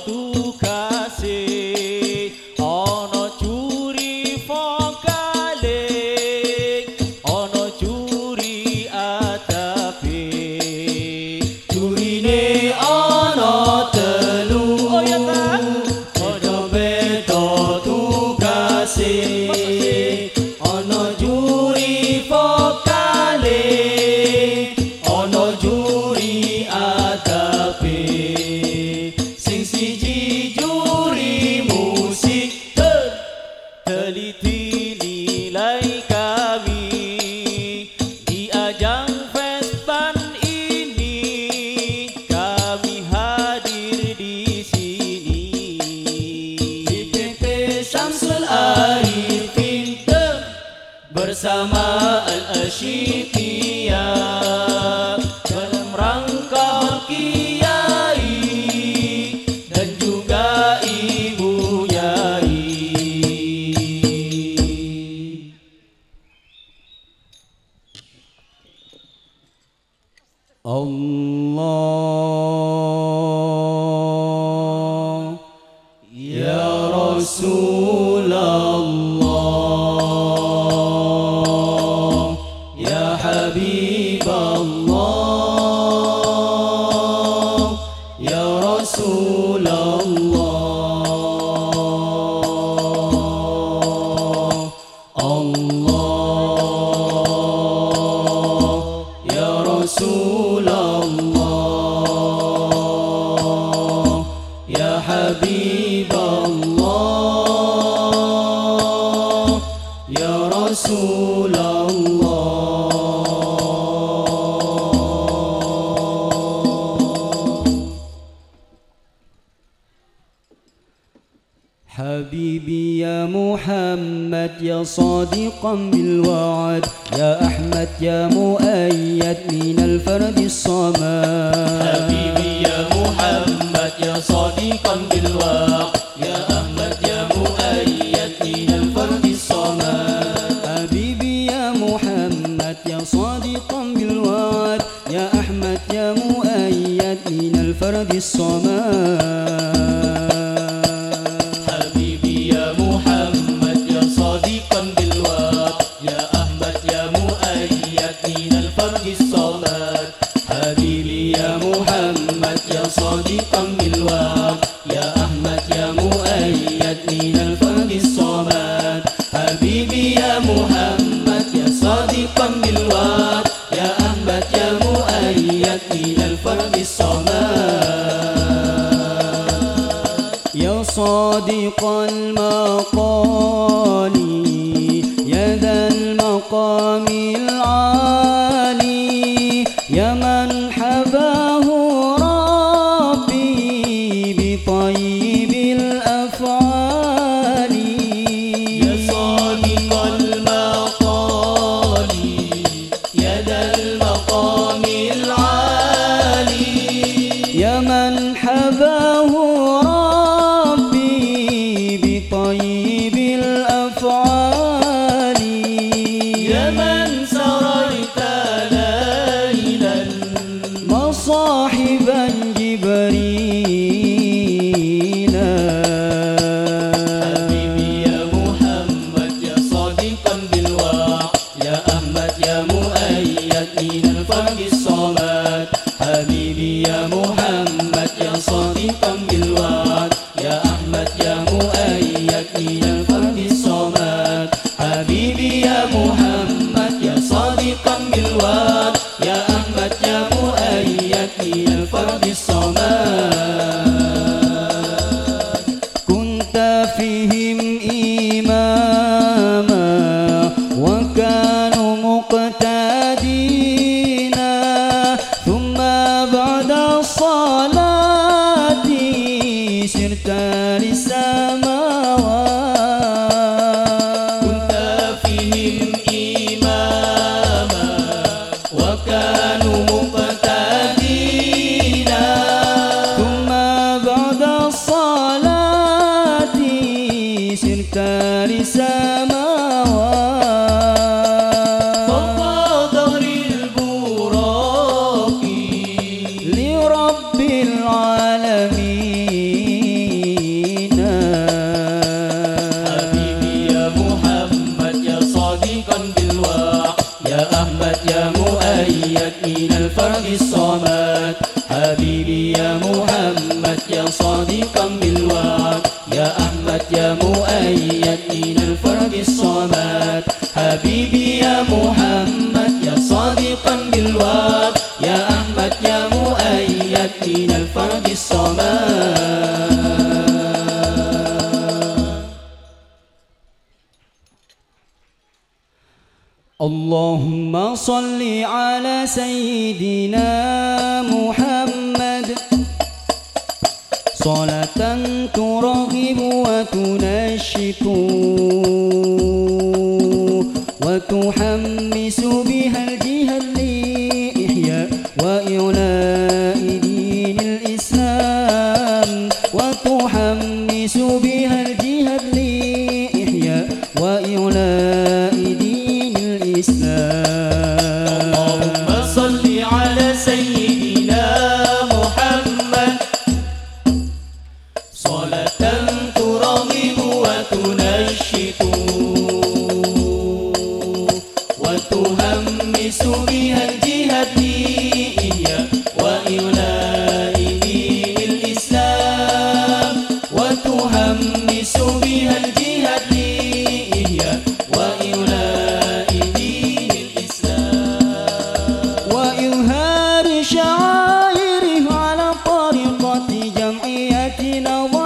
tu kasih ono curi vokale ono curi atape curine ono telu oh ya tak ono beto tu kasih ono curi vokale ono curi atape sing siji juri musik teliti nilai kami di ajang Vespan ini kami hadir di sini DPP Syamsul Arifin bersama Al-Asyidiyah dalam rangka kiai dan juga ibu yai. Allah ya Rasulullah ya Habiballah ya Rasulullah Allah ya Rasulullah ya Habiballah ya Rasulullah حبيبي يا محمد يا صادقا بالوعد يا أحمد يا مؤيد من الفرد الصمد حبيبي يا محمد يا صادقا بالوعد يا أحمد يا مؤيد من الفرد الصمد حبيبي يا محمد يا صادقا بالوعد يا أحمد يا مؤيد من الفرد الصمد حبيبي يا محمد يا صادقا بالوعد يا أحمد يا مؤيد من الفرد الصمد حبيبي يا محمد يا صادقا بالوعد يا أحمد يا مؤيد من الفرد الصمد يا صادق المقال يا ذا المقام العالي يا من حباه ربي بطيب الأفعال يا صادق المقال يا ذا المقام العالي يا من حباه ربي بطيب الأفعال يا من سريت صاحبا جبريل حبيبي يا محمد يا صادقا بالوعد يا أحمد يا مؤيد من الفرد الصمد حبيبي يا محمد يا صادقا بالوعد يا أحمد يا مؤيد من الفرد الصمد حبيبي يا محمد يا صادقا بالوعد يا أحمد يا مؤيد من الفرد الصمد كنت فيهم إماما وكانوا مقتدين ثم بعد الصلاة سرت للسماوات كنت فيهم إماما وكانوا مقتدين ثم بعد الصلاة سرت للسماوات فوق ظهر البراق لرب العالمين صادقا بالوعد يا أحمد يا مؤيد من الفرد الصمد حبيبي يا محمد يا صادقا بالوعد يا أحمد يا مؤيد من الفرد الصمد. اللهم صل على سيدنا محمد صلاة ترغب وتنشط وتحمس بها الجهاد لإحياء وإعلاء دين الإسلام وتحمس بها الجهاد لإحياء وإعلاء دين الإسلام. اللهم صل على سيدنا محمد صلاة ترغب وتنشط وتهمس بها الجهاد لإحياء وإعلاء دين الإسلام وتهمس بها الجهاد لإحياء وإعلاء دين الإسلام وإظهار شعائره على طريقة جمعيتنا